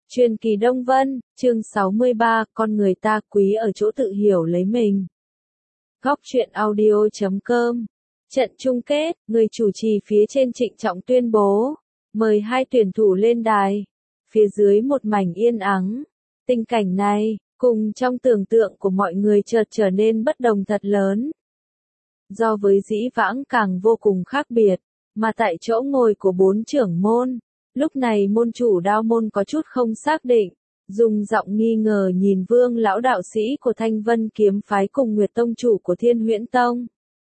Truyền kỳ Đông Vân, chương 63, con người ta quý ở chỗ tự hiểu lấy mình. Góc truyện audio.com. Trận chung kết, người chủ trì phía trên trịnh trọng tuyên bố, mời hai tuyển thủ lên đài. Phía dưới một mảnh yên ắng. Tình cảnh này, cùng trong tưởng tượng của mọi người chợt trở nên bất đồng thật lớn. Do với dĩ vãng càng vô cùng khác biệt, mà tại chỗ ngồi của bốn trưởng môn, lúc này môn chủ Đao môn có chút không xác định, dùng giọng nghi ngờ nhìn Vương lão đạo sĩ của Thanh Vân kiếm phái cùng Nguyệt tông chủ của Thiên Huyễn tông.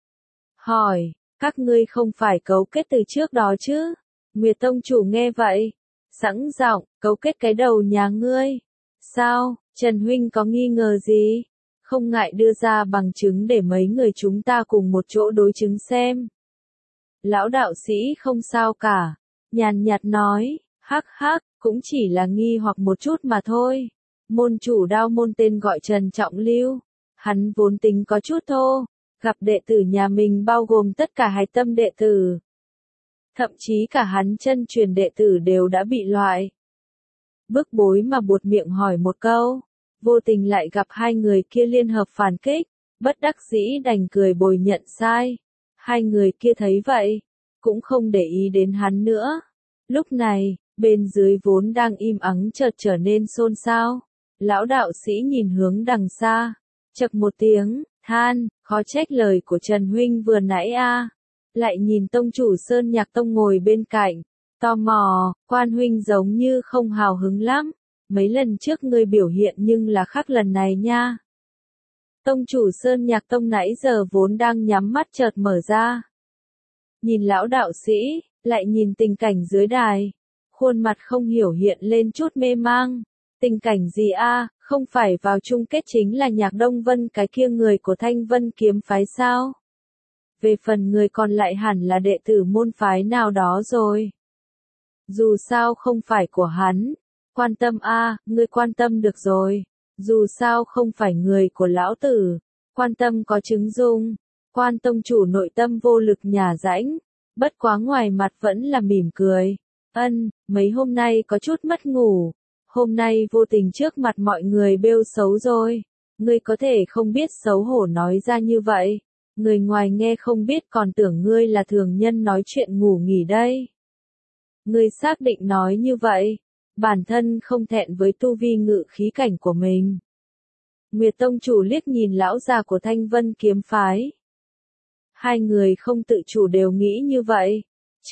Hỏi, các ngươi không phải cấu kết từ trước đó chứ? Nguyệt tông chủ nghe vậy, sẵn giọng, cấu kết cái đầu nhà ngươi. Sao, Trần huynh có nghi ngờ gì? Không ngại đưa ra bằng chứng để mấy người chúng ta cùng một chỗ đối chứng xem. Lão đạo sĩ không sao cả, nhàn nhạt nói, hắc hắc, cũng chỉ là nghi hoặc một chút mà thôi. Môn chủ Đao môn tên gọi Trần Trọng Lưu, hắn vốn tính có chút thô, gặp đệ tử nhà mình bao gồm tất cả hạch tâm đệ tử. Thậm chí cả hắn chân truyền đệ tử đều đã bị loại. Bức bối mà buột miệng hỏi một câu, vô tình lại gặp hai người kia liên hợp phản kích, bất đắc dĩ đành cười bồi nhận sai. Hai người kia thấy vậy, cũng không để ý đến hắn nữa. Lúc này, bên dưới vốn đang im ắng chợt trở nên xôn xao. Lão đạo sĩ nhìn hướng đằng xa, chậc một tiếng, than, khó trách lời của Trần huynh vừa nãy a. Lại nhìn tông chủ Sơn Nhạc Tông ngồi bên cạnh, tò mò, Quan huynh giống như không hào hứng lắm. Mấy lần trước ngươi biểu hiện nhưng là khác lần này nha. Tông chủ Sơn Nhạc Tông nãy giờ vốn đang nhắm mắt chợt mở ra. Nhìn lão đạo sĩ, lại nhìn tình cảnh dưới đài. Khuôn mặt không hiểu hiện lên chút mê mang. Tình cảnh gì a? Không phải vào chung kết chính là Nhạc Đông Vân cái kia người của Thanh Vân kiếm phái sao? Về phần người còn lại hẳn là đệ tử môn phái nào đó rồi. Dù sao không phải của hắn. Quan tâm a, ngươi quan tâm được rồi. Dù sao không phải người của lão tử. Quan tâm có chứng dung. Quan tông chủ nội tâm vô lực nhả rãnh. Bất quá ngoài mặt vẫn là mỉm cười. Mấy hôm nay có chút mất ngủ. Hôm nay vô tình trước mặt mọi người bêu xấu rồi. Ngươi có thể không biết xấu hổ nói ra như vậy. Người ngoài nghe không biết còn tưởng ngươi là thường nhân nói chuyện ngủ nghỉ đây. Ngươi xác định nói như vậy. Bản thân không thẹn với tu vi ngự khí cảnh của mình. Nguyệt tông chủ liếc nhìn lão già của Thanh Vân kiếm phái. Hai người không tự chủ đều nghĩ như vậy.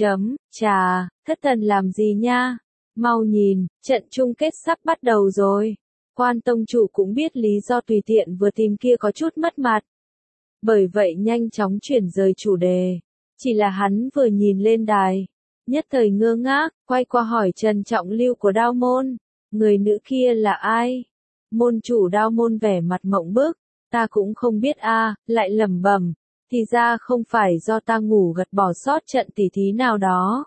Chà, thất thần làm gì nha? Mau nhìn, trận chung kết sắp bắt đầu rồi. Quan tông chủ cũng biết lý do tùy tiện vừa tìm kia có chút mất mặt. Bởi vậy nhanh chóng chuyển rời chủ đề. Chỉ là hắn vừa nhìn lên đài. Nhất thời ngơ ngác, quay qua hỏi Trần Trọng Lưu của Đao môn. Người nữ kia là ai? Môn chủ Đao môn vẻ mặt mộng bức. Ta cũng không biết a, lại lẩm bẩm. Thì ra không phải do ta ngủ gật bỏ sót trận tỉ thí nào đó.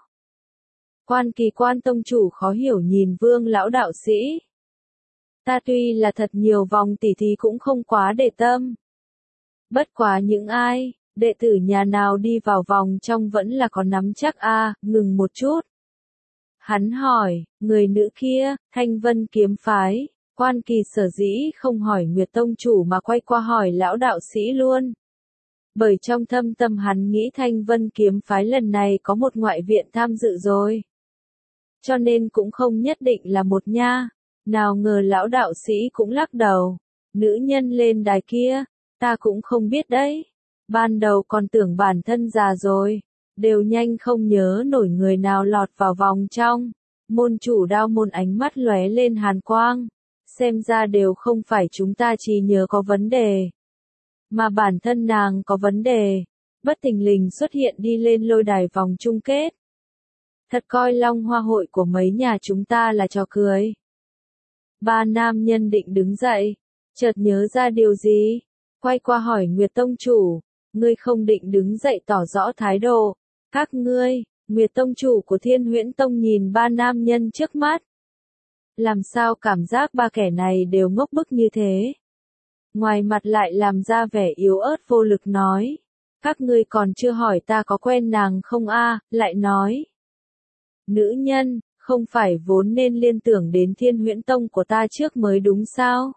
Quan tông chủ khó hiểu nhìn Vương lão đạo sĩ. Ta tuy là thật nhiều vòng tỉ thí cũng không quá để tâm. Bất quá những ai, đệ tử nhà nào đi vào vòng trong vẫn là có nắm chắc a. Ngừng một chút. Hắn hỏi, người nữ kia, Thanh Vân kiếm phái, Quan Kỳ sở dĩ không hỏi Nguyệt tông chủ mà quay qua hỏi lão đạo sĩ luôn. Bởi trong thâm tâm hắn nghĩ Thanh Vân kiếm phái lần này có một ngoại viện tham dự rồi. Cho nên cũng không nhất định là một nha. Nào ngờ lão đạo sĩ cũng lắc đầu. Nữ nhân lên đài kia, ta cũng không biết đấy. Ban đầu còn tưởng bản thân già rồi. Đều nhanh không nhớ nổi người nào lọt vào vòng trong. Môn chủ Đao môn ánh mắt lóe lên hàn quang. Xem ra đều không phải chúng ta chỉ nhớ có vấn đề. Mà bản thân nàng có vấn đề. Bất thình lình xuất hiện đi lên lôi đài vòng chung kết. Thật coi Long Hoa hội của mấy nhà chúng ta là trò cười. Ba nam nhân định đứng dậy. Chợt nhớ ra điều gì. Quay qua hỏi Nguyệt tông chủ. Ngươi không định đứng dậy tỏ rõ thái độ. Các ngươi, Nguyệt tông chủ của Thiên Huyễn tông nhìn ba nam nhân trước mắt. Làm sao cảm giác ba kẻ này đều ngốc bức như thế. Ngoài mặt lại làm ra vẻ yếu ớt vô lực nói. Các ngươi còn chưa hỏi ta có quen nàng không a, lại nói. Nữ nhân, Không phải vốn nên liên tưởng đến Thiên Huyễn Tông của ta trước mới đúng sao?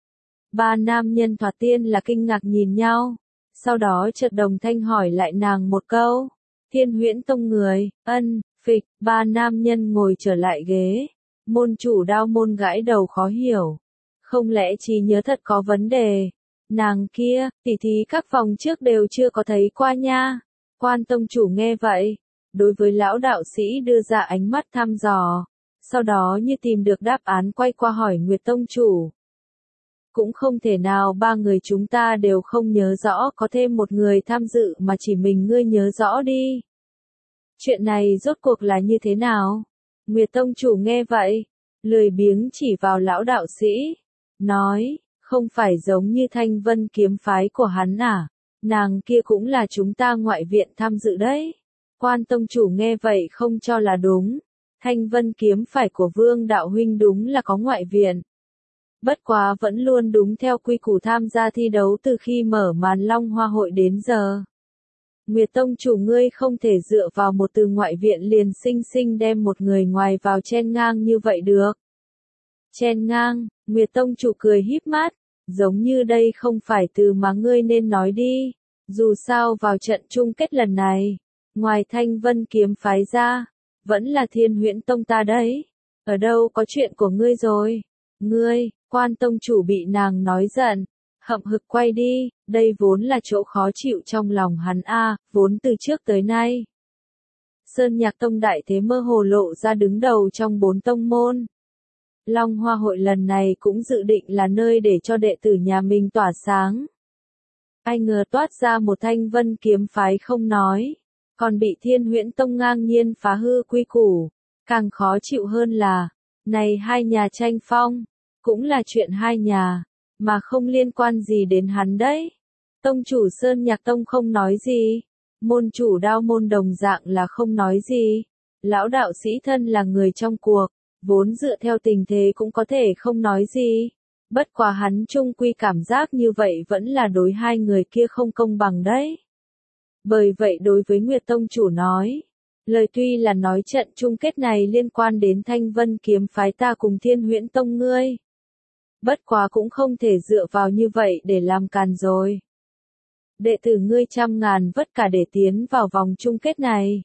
Ba nam nhân thoạt tiên là kinh ngạc nhìn nhau, sau đó chợt đồng thanh hỏi lại nàng một câu. Thiên Huyễn Tông người, phịch, ba nam nhân ngồi trở lại ghế. Môn chủ Đao Môn gãi đầu khó hiểu. Không lẽ trí nhớ thật có vấn đề? Nàng kia, tỉ thí các vòng trước đều chưa có thấy qua nha. Quan tông chủ nghe vậy, đối với lão đạo sĩ đưa ra ánh mắt thăm dò, sau đó như tìm được đáp án quay qua hỏi Nguyệt tông chủ. Cũng không thể nào ba người chúng ta đều không nhớ rõ, có thêm một người tham dự mà chỉ mình ngươi nhớ rõ đi. Chuyện này rốt cuộc là như thế nào? Nguyệt tông chủ nghe vậy, lười biếng chỉ vào lão đạo sĩ, nói, không phải giống như Thanh Vân kiếm phái của hắn à? Nàng kia cũng là chúng ta ngoại viện tham dự đấy. Quan tông chủ nghe vậy không cho là đúng. Thanh Vân kiếm phái của Vương đạo huynh đúng là có ngoại viện. Bất quá vẫn luôn đúng theo quy củ tham gia thi đấu từ khi mở màn Long Hoa hội đến giờ. Nguyệt tông chủ ngươi không thể dựa vào một từ ngoại viện liền sinh sinh đem một người ngoài vào chen ngang như vậy được. Chen ngang, Nguyệt tông chủ cười híp mắt, giống như đây không phải từ mà ngươi nên nói đi. Dù sao vào trận chung kết lần này, ngoài Thanh Vân kiếm phái ra, vẫn là Thiên Huyễn Tông ta đấy. Ở đâu có chuyện của ngươi rồi? Ngươi, Quan tông chủ bị nàng nói giận, hậm hực quay đi, đây vốn là chỗ khó chịu trong lòng hắn vốn từ trước tới nay. Sơn Nhạc Tông đại thế mơ hồ lộ ra đứng đầu trong 4 tông môn. Long Hoa hội lần này cũng dự định là nơi để cho đệ tử nhà mình tỏa sáng. Ai ngờ toát ra một Thanh Vân kiếm phái không nói, còn bị Thiên Huyễn Tông ngang nhiên phá hư quy củ. Càng khó chịu hơn là, này hai nhà tranh phong, cũng là chuyện hai nhà, mà không liên quan gì đến hắn đấy. Tông chủ Sơn Nhạc Tông không nói gì, môn chủ Đao Môn đồng dạng là không nói gì. Lão đạo sĩ thân là người trong cuộc, vốn dựa theo tình thế cũng có thể không nói gì. Bất quá hắn chung quy cảm giác như vậy vẫn là đối hai người kia không công bằng đấy. Bởi vậy đối với Nguyệt tông chủ nói, lời tuy là nói trận chung kết này liên quan đến Thanh Vân kiếm phái ta cùng Thiên Huyễn Tông ngươi. Bất quá cũng không thể dựa vào như vậy để làm càn rồi. Đệ tử ngươi trăm ngàn vất cả để tiến vào vòng chung kết này.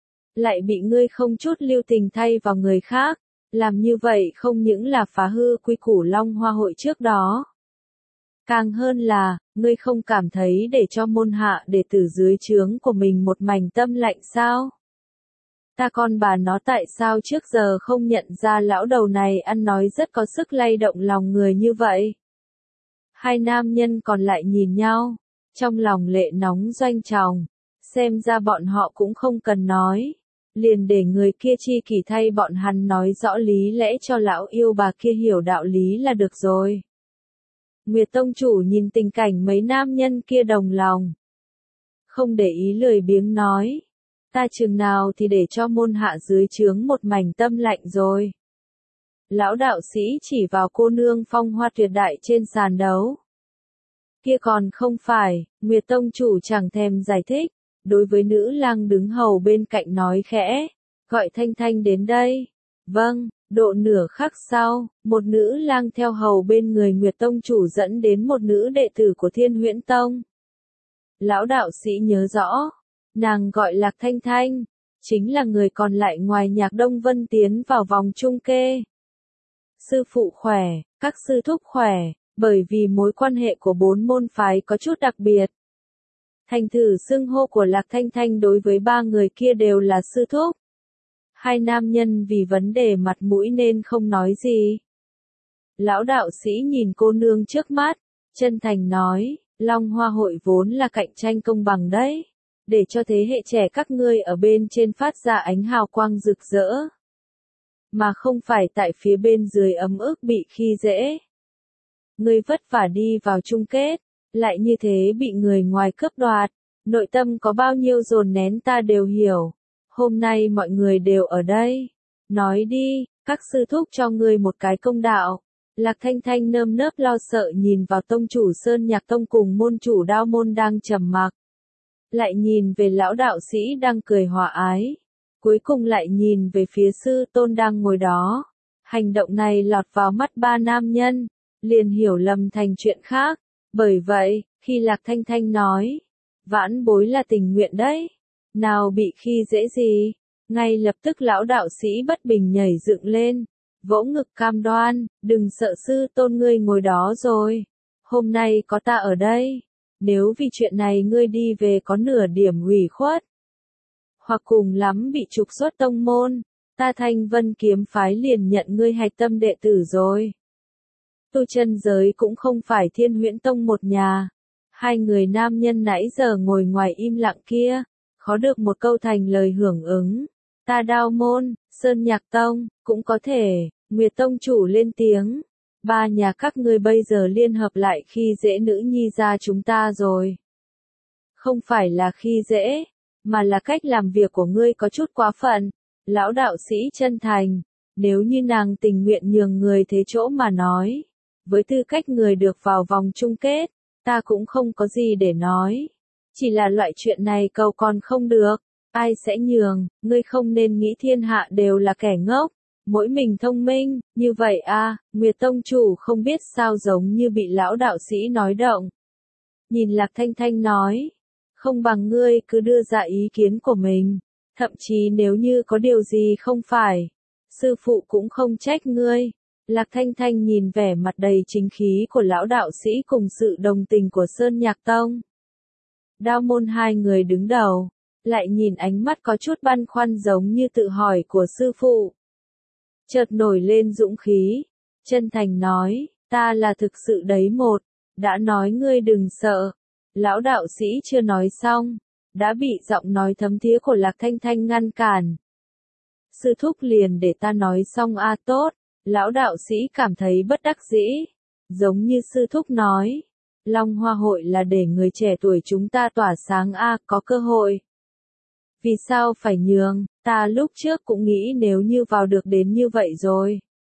Lại bị ngươi không chút lưu tình thay vào người khác. Làm như vậy không những là phá hư quy củ Long Hoa hội trước đó. Càng hơn là, ngươi không cảm thấy để cho môn hạ đệ tử dưới trướng của mình một mảnh tâm lạnh sao? Ta con bà nó tại sao trước giờ không nhận ra lão đầu này ăn nói rất có sức lay động lòng người như vậy? Hai nam nhân còn lại nhìn nhau, trong lòng lệ nóng doanh tròng, xem ra bọn họ cũng không cần nói. Liền để người kia chi kỷ thay bọn hắn nói rõ lý lẽ cho lão yêu bà kia hiểu đạo lý là được rồi. Nguyệt tông chủ nhìn tình cảnh mấy nam nhân kia đồng lòng. Không để ý lười biếng nói. Ta chừng nào thì để cho môn hạ dưới trướng một mảnh tâm lạnh rồi. Lão đạo sĩ chỉ vào cô nương phong hoa tuyệt đại trên sàn đấu. Kia còn không phải, Nguyệt tông chủ chẳng thèm giải thích. Đối với nữ lang đứng hầu bên cạnh nói khẽ, gọi Thanh Thanh đến đây. Vâng, độ nửa khắc sau, một nữ lang theo hầu bên người Nguyệt tông chủ dẫn đến một nữ đệ tử của Thiên Huyễn Tông. Lão đạo sĩ nhớ rõ, nàng gọi Lạc Thanh Thanh, chính là người còn lại ngoài Nhạc Đông Vân tiến vào vòng chung kết. Sư phụ khỏe, các sư thúc khỏe, bởi vì mối quan hệ của 4 môn phái có chút đặc biệt. Thành thử xưng hô của Lạc Thanh Thanh đối với 3 người kia đều là sư thúc. Hai nam nhân vì vấn đề mặt mũi nên không nói gì. Lão đạo sĩ nhìn cô nương trước mắt, chân thành nói, Long Hoa hội vốn là cạnh tranh công bằng đấy, để cho thế hệ trẻ các ngươi ở bên trên phát ra ánh hào quang rực rỡ, mà không phải tại phía bên dưới ấm ức bị khi dễ. Ngươi vất vả đi vào chung kết, lại như thế bị người ngoài cướp đoạt, nội tâm có bao nhiêu dồn nén ta đều hiểu. Hôm nay mọi người đều ở đây. Nói đi, các sư thúc cho ngươi một cái công đạo. Lạc Thanh Thanh nơm nớp lo sợ nhìn vào tông chủ Sơn Nhạc Tông cùng môn chủ Đao Môn đang trầm mặc. Lại nhìn về lão đạo sĩ đang cười hòa ái. cuối cùng lại nhìn về phía sư tôn đang ngồi đó. Hành động này lọt vào mắt ba nam nhân, liền hiểu lầm thành chuyện khác. Bởi vậy, khi Lạc Thanh Thanh nói, vãn bối là tình nguyện đấy, nào bị khi dễ gì, ngay lập tức lão đạo sĩ bất bình nhảy dựng lên, vỗ ngực cam đoan, đừng sợ sư tôn ngươi ngồi đó rồi, hôm nay có ta ở đây, nếu vì chuyện này ngươi đi về có nửa điểm ủy khuất, hoặc cùng lắm bị trục xuất tông môn, ta Thanh Vân kiếm phái liền nhận ngươi hạch tâm đệ tử rồi. Tu chân giới cũng không phải Thiên Huyễn Tông một nhà. Hai người nam nhân nãy giờ ngồi ngoài im lặng kia, khó được một câu thành lời hưởng ứng. Ta Đao môn, Sơn Nhạc Tông, cũng có thể, Nguyệt Tông chủ lên tiếng. Ba nhà các ngươi bây giờ liên hợp lại khi dễ nữ nhi ra chúng ta rồi. Không phải là khi dễ, mà là cách làm việc của ngươi có chút quá phận. Lão đạo sĩ chân thành, nếu như nàng tình nguyện nhường người thế chỗ mà nói. Với tư cách người được vào vòng chung kết, ta cũng không có gì để nói. Chỉ là loại chuyện này cầu còn không được, ai sẽ nhường, ngươi không nên nghĩ thiên hạ đều là kẻ ngốc, mỗi mình thông minh, như vậy à, Nguyệt Tông chủ không biết sao giống như bị lão đạo sĩ nói động. Nhìn Lạc Thanh Thanh nói, không bằng ngươi cứ đưa ra ý kiến của mình, thậm chí nếu như có điều gì không phải, sư phụ cũng không trách ngươi. Lạc Thanh Thanh nhìn vẻ mặt đầy chính khí của lão đạo sĩ cùng sự đồng tình của Sơn Nhạc Tông. Đao môn hai người đứng đầu, lại nhìn ánh mắt có chút băn khoăn giống như tự hỏi của sư phụ. Chợt nổi lên dũng khí, chân thành nói, ta là thực sự đấy một, đã nói ngươi đừng sợ. Lão đạo sĩ chưa nói xong, đã bị giọng nói thấm thía của Lạc Thanh Thanh ngăn cản. Sư thúc liền để ta nói xong a tốt. Lão đạo sĩ cảm thấy bất đắc dĩ, giống như sư thúc nói, Long Hoa hội là để người trẻ tuổi chúng ta tỏa sáng a, có cơ hội. Vì sao phải nhường, ta lúc trước cũng nghĩ nếu như vào được đến như vậy rồi.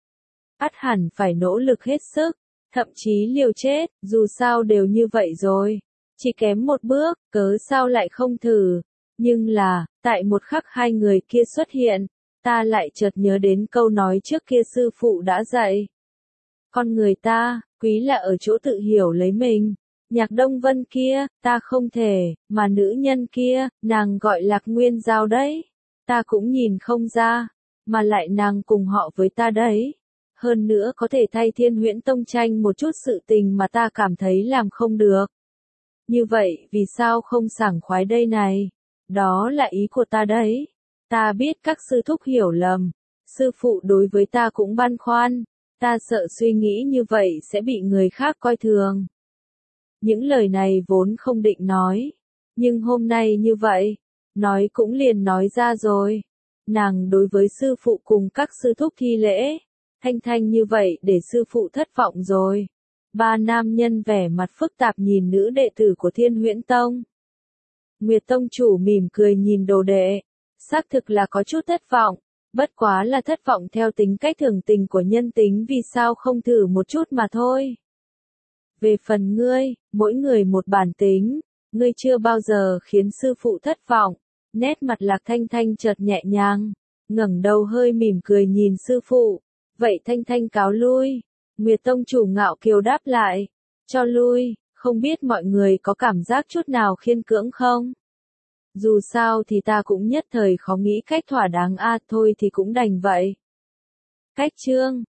Ắt hẳn phải nỗ lực hết sức, thậm chí liều chết, dù sao đều như vậy rồi. Chỉ kém một bước, cớ sao lại không thử. Nhưng là, tại một khắc hai người kia xuất hiện, ta lại chợt nhớ đến câu nói trước kia sư phụ đã dạy. Con người ta, quý là ở chỗ tự hiểu lấy mình. Nhạc Đông Vân kia, ta không thể, mà nữ nhân kia, nàng gọi Lạc Nguyên Giao đấy. Ta cũng nhìn không ra, mà lại nàng cùng họ với ta đấy. Hơn nữa có thể thay Thiên Huyễn Tông tranh một chút sự tình mà ta cảm thấy làm không được. Như vậy, vì sao không sảng khoái đây này? Đó là ý của ta đấy. Ta biết các sư thúc hiểu lầm, sư phụ đối với ta cũng băn khoăn, ta sợ suy nghĩ như vậy sẽ bị người khác coi thường. Những lời này vốn không định nói, nhưng hôm nay như vậy, nói cũng liền nói ra rồi. Nàng đối với sư phụ cùng các sư thúc thi lễ, Thanh Thanh như vậy để sư phụ thất vọng rồi. Ba nam nhân vẻ mặt phức tạp nhìn nữ đệ tử của Thiên Huyễn Tông. Nguyệt Tông chủ mỉm cười nhìn đồ đệ. Xác thực là có chút thất vọng, bất quá là thất vọng theo tính cách thường tình của nhân tính vì sao không thử một chút mà thôi. Về phần ngươi, mỗi người một bản tính, ngươi chưa bao giờ khiến sư phụ thất vọng. Nét mặt Lạc Thanh Thanh chợt nhẹ nhàng, ngẩng đầu hơi mỉm cười nhìn sư phụ. Vậy Thanh Thanh cáo lui. Nguyệt Tông chủ ngạo kiều đáp lại, cho lui, không biết mọi người có cảm giác chút nào khiên cưỡng không? Dù sao thì ta cũng nhất thời khó nghĩ cách thỏa đáng thôi thì cũng đành vậy. Cách chương